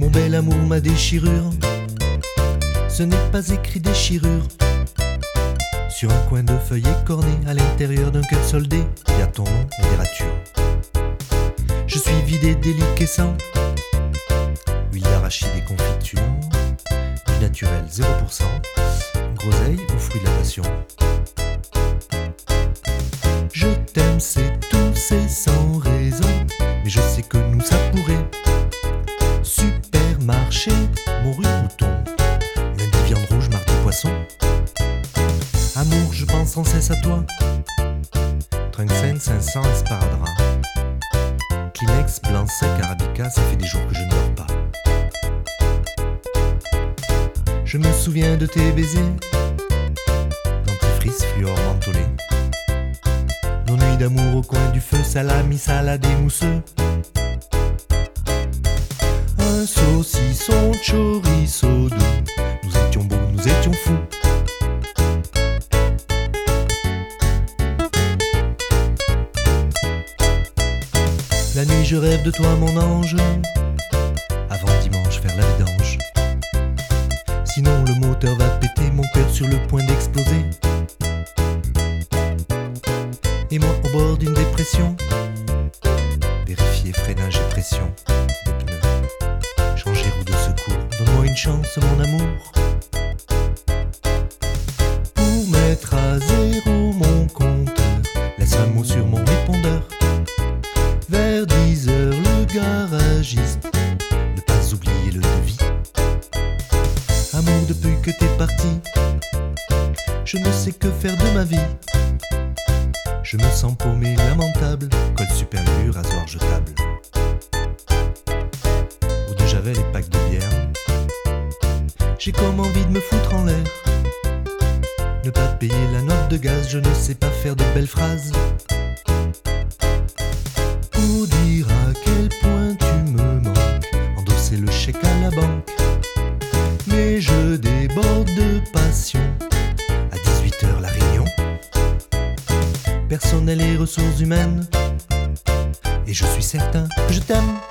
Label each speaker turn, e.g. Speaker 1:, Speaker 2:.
Speaker 1: bel amour, ma déchirure, ce n'est pas écrit déchirure. Sur un coin de feuille écorné, à l'intérieur d'un cœur soldé, il y a ton nom et des ratures. Je suis vidé déliquescent, huile d'arachide et confiture, du naturel 0%, groseille ou fruit de la passion. Je t'aime, c'est tout, c'est sans raison, mais je sais que nous ça pourrait. Supermarché, morue, mouton, lundi viande rouge, mardi poisson. Amour, je pense sans cesse à toi. Trinxène, 500, esparadrap. Kleenex, blanc sec, arabica, ça fait des jours que je ne dors pas. Je me souviens de tes baisers, dentifrice, fluor, mentholé. Nos nuits d'amour au coin du feu, salami, salade et mousseux. Un saucisson, chorizo doux, nous étions beaux, nous étions fous. La nuit je rêve de toi mon ange, avant dimanche faire la vidange. Sinon le moteur va péter, mon cœur sur le point d'exploser. Et moi au bord d'une dépression, vérifier freinage et pression des pneus, changer roue de secours, donne-moi une chance mon amour. Pour mettre à zéro mon compteur, laisse un mot sur mon répondeur. Vers 10 heures le garagiste, ne pas oublier le devis. Amour, depuis que t'es parti, je ne sais que faire de ma vie. Je me sens paumé, lamentable, col superlu, rasoir jetable. Eau de javel et pack de bière, j'ai comme envie de me foutre en l'air. Ne pas te payer la note de gaz, je ne sais pas faire de belles phrases. Pour dire à quel point tu me manques, endosser le chèque à la banque. Mais je déborde de passion, à 18h la réunion. Personnel et ressources humaines, et je suis certain que je t'aime.